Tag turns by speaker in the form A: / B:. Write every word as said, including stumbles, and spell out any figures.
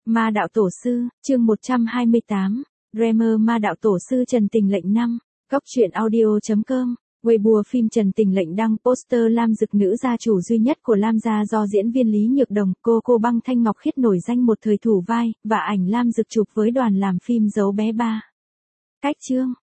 A: Ma đạo tổ sư, chương một trăm hai mươi tám, Dreamer Ma đạo tổ sư Trần Tình Lệnh năm, Góc truyện audio chấm com, Weibo phim Trần Tình Lệnh đăng poster Lam Dực nữ gia chủ duy nhất của Lam gia do diễn viên Lý Nhược Đồng, cô cô Băng Thanh Ngọc Khiết nổi danh một thời thủ vai, và ảnh Lam Dực chụp với đoàn làm phim Dấu Bé Ba. Cách chương.